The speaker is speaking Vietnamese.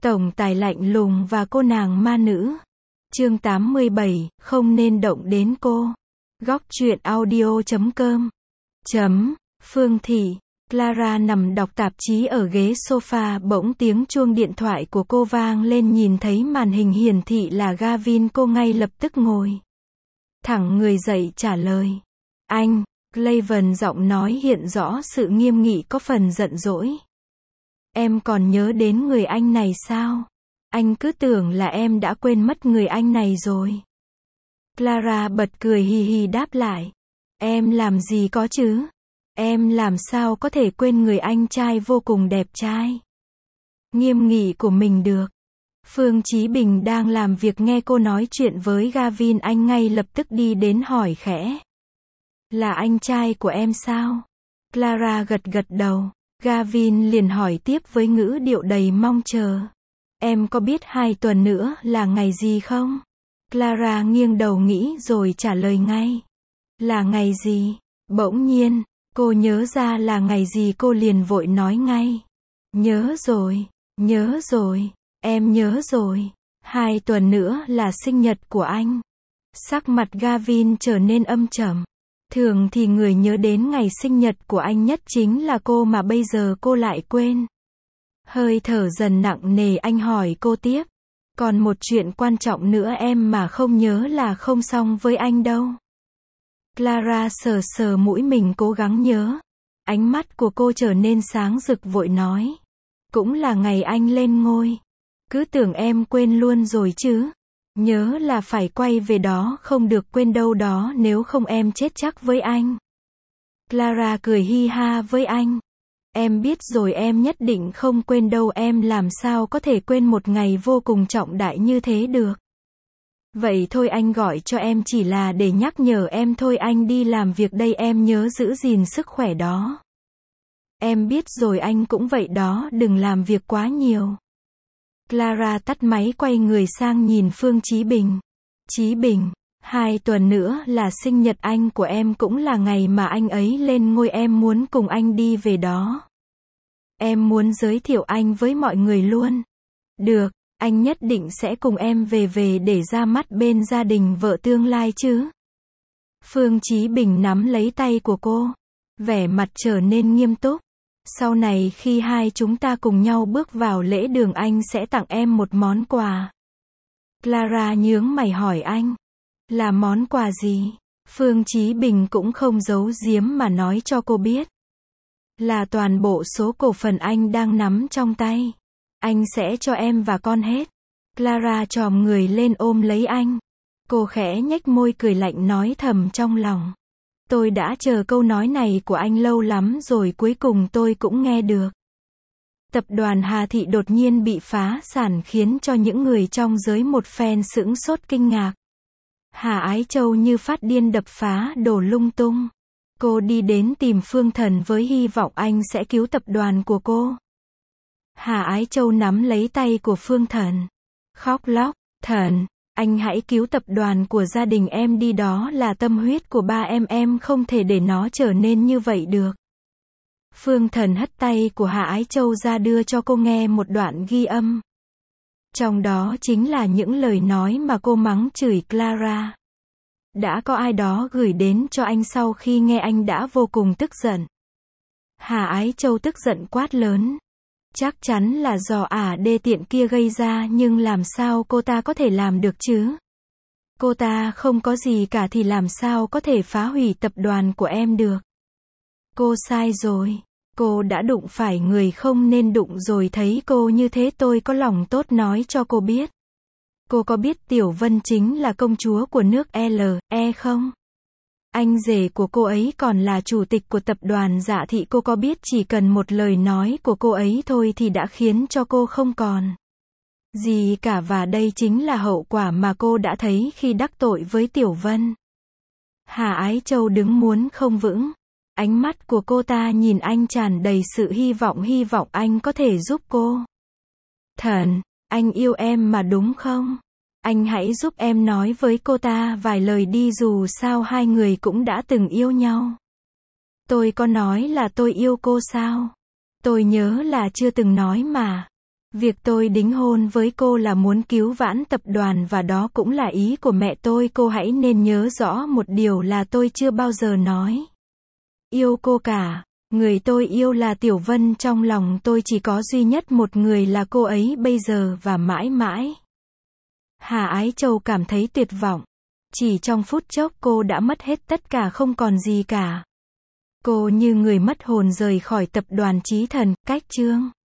Tổng tài lạnh lùng và cô nàng ma nữ. Chương 87, không nên động đến cô. Góc truyện audio.com. Phương Thị. Clara nằm đọc tạp chí ở ghế sofa, bỗng tiếng chuông điện thoại của cô vang lên, nhìn thấy màn hình hiển thị là Gavin, cô ngay lập tức ngồi thẳng người dậy trả lời. Anh, Clavin, giọng nói hiện rõ sự nghiêm nghị có phần giận dỗi. Em còn nhớ đến người anh này sao? Anh cứ tưởng là em đã quên mất người anh này rồi. Clara bật cười hì hì đáp lại. Em làm gì có chứ? Em làm sao có thể quên người anh trai vô cùng đẹp trai, nghiêm nghị của mình được. Phương Chí Bình đang làm việc nghe cô nói chuyện với Gavin, anh ngay lập tức đi đến hỏi khẽ. Là anh trai của em sao? Clara gật gật đầu. Gavin liền hỏi tiếp với ngữ điệu đầy mong chờ. Em có biết 2 tuần nữa là ngày gì không? Clara nghiêng đầu nghĩ rồi trả lời ngay. Là ngày gì? Bỗng nhiên, cô nhớ ra là ngày gì, cô liền vội nói ngay. Nhớ rồi, em nhớ rồi. 2 tuần nữa là sinh nhật của anh. Sắc mặt Gavin trở nên âm trầm. Thường thì người nhớ đến ngày sinh nhật của anh nhất chính là cô, mà bây giờ cô lại quên. Hơi thở dần nặng nề, anh hỏi cô tiếp. Còn một chuyện quan trọng nữa em mà không nhớ là không xong với anh đâu. Clara sờ sờ mũi mình cố gắng nhớ. Ánh mắt của cô trở nên sáng rực, vội nói. Cũng là ngày anh lên ngôi. Cứ tưởng em quên luôn rồi chứ. Nhớ là phải quay về đó, không được quên đâu đó, nếu không em chết chắc với anh. Clara cười hi ha với anh. Em biết rồi, em nhất định không quên đâu, em làm sao có thể quên một ngày vô cùng trọng đại như thế được. Vậy thôi, anh gọi cho em chỉ là để nhắc nhở em thôi, anh đi làm việc đây, em nhớ giữ gìn sức khỏe đó. Em biết rồi, anh cũng vậy đó, đừng làm việc quá nhiều. Clara tắt máy, quay người sang nhìn Phương Chí Bình. Chí Bình, 2 tuần nữa là sinh nhật anh của em, cũng là ngày mà anh ấy lên ngôi, em muốn cùng anh đi về đó. Em muốn giới thiệu anh với mọi người luôn. Được, anh nhất định sẽ cùng em về để ra mắt bên gia đình vợ tương lai chứ. Phương Chí Bình nắm lấy tay của cô, vẻ mặt trở nên nghiêm túc. Sau này khi hai chúng ta cùng nhau bước vào lễ đường, anh sẽ tặng em một món quà. Clara nhướng mày hỏi anh. Là món quà gì? Phương Chí Bình cũng không giấu giếm mà nói cho cô biết. Là toàn bộ số cổ phần anh đang nắm trong tay. Anh sẽ cho em và con hết. Clara chồm người lên ôm lấy anh. Cô khẽ nhếch môi cười lạnh, nói thầm trong lòng. Tôi đã chờ câu nói này của anh lâu lắm rồi, cuối cùng tôi cũng nghe được. Tập đoàn Hà Thị đột nhiên bị phá sản khiến cho những người trong giới một phen sửng sốt kinh ngạc. Hà Ái Châu như phát điên đập phá đổ lung tung. Cô đi đến tìm Phương Thần với hy vọng anh sẽ cứu tập đoàn của cô. Hà Ái Châu nắm lấy tay của Phương Thần, khóc lóc. Thần, anh hãy cứu tập đoàn của gia đình em đi, đó là tâm huyết của ba em không thể để nó trở nên như vậy được. Phương Thần hất tay của Hà Ái Châu ra, đưa cho cô nghe một đoạn ghi âm. Trong đó chính là những lời nói mà cô mắng chửi Clara. Đã có ai đó gửi đến cho anh sau khi nghe, anh đã vô cùng tức giận. Hà Ái Châu tức giận quát lớn. Chắc chắn là do đê tiện kia gây ra, nhưng làm sao cô ta có thể làm được chứ? Cô ta không có gì cả thì làm sao có thể phá hủy tập đoàn của em được? Cô sai rồi. Cô đã đụng phải người không nên đụng rồi, thấy cô như thế tôi có lòng tốt nói cho cô biết. Cô có biết Tiểu Vân chính là công chúa của nước LE không? Anh rể của cô ấy còn là chủ tịch của tập đoàn Dạ Thị, cô có biết chỉ cần một lời nói của cô ấy thôi thì đã khiến cho cô không còn gì cả, và đây chính là hậu quả mà cô đã thấy khi đắc tội với Tiểu Vân. Hà Ái Châu đứng muốn không vững. Ánh mắt của cô ta nhìn anh tràn đầy sự hy vọng anh có thể giúp cô. Thần, anh yêu em mà đúng không? Anh hãy giúp em nói với cô ta vài lời đi, dù sao hai người cũng đã từng yêu nhau. Tôi có nói là tôi yêu cô sao? Tôi nhớ là chưa từng nói mà. Việc tôi đính hôn với cô là muốn cứu vãn tập đoàn và đó cũng là ý của mẹ tôi. Cô hãy nên nhớ rõ một điều là tôi chưa bao giờ nói yêu cô cả. Người tôi yêu là Tiểu Vân, trong lòng tôi chỉ có duy nhất một người là cô ấy bây giờ và mãi mãi. Hà Ái Châu cảm thấy tuyệt vọng. Chỉ trong phút chốc cô đã mất hết tất cả, không còn gì cả. Cô như người mất hồn rời khỏi tập đoàn Chí Thần. Cách chương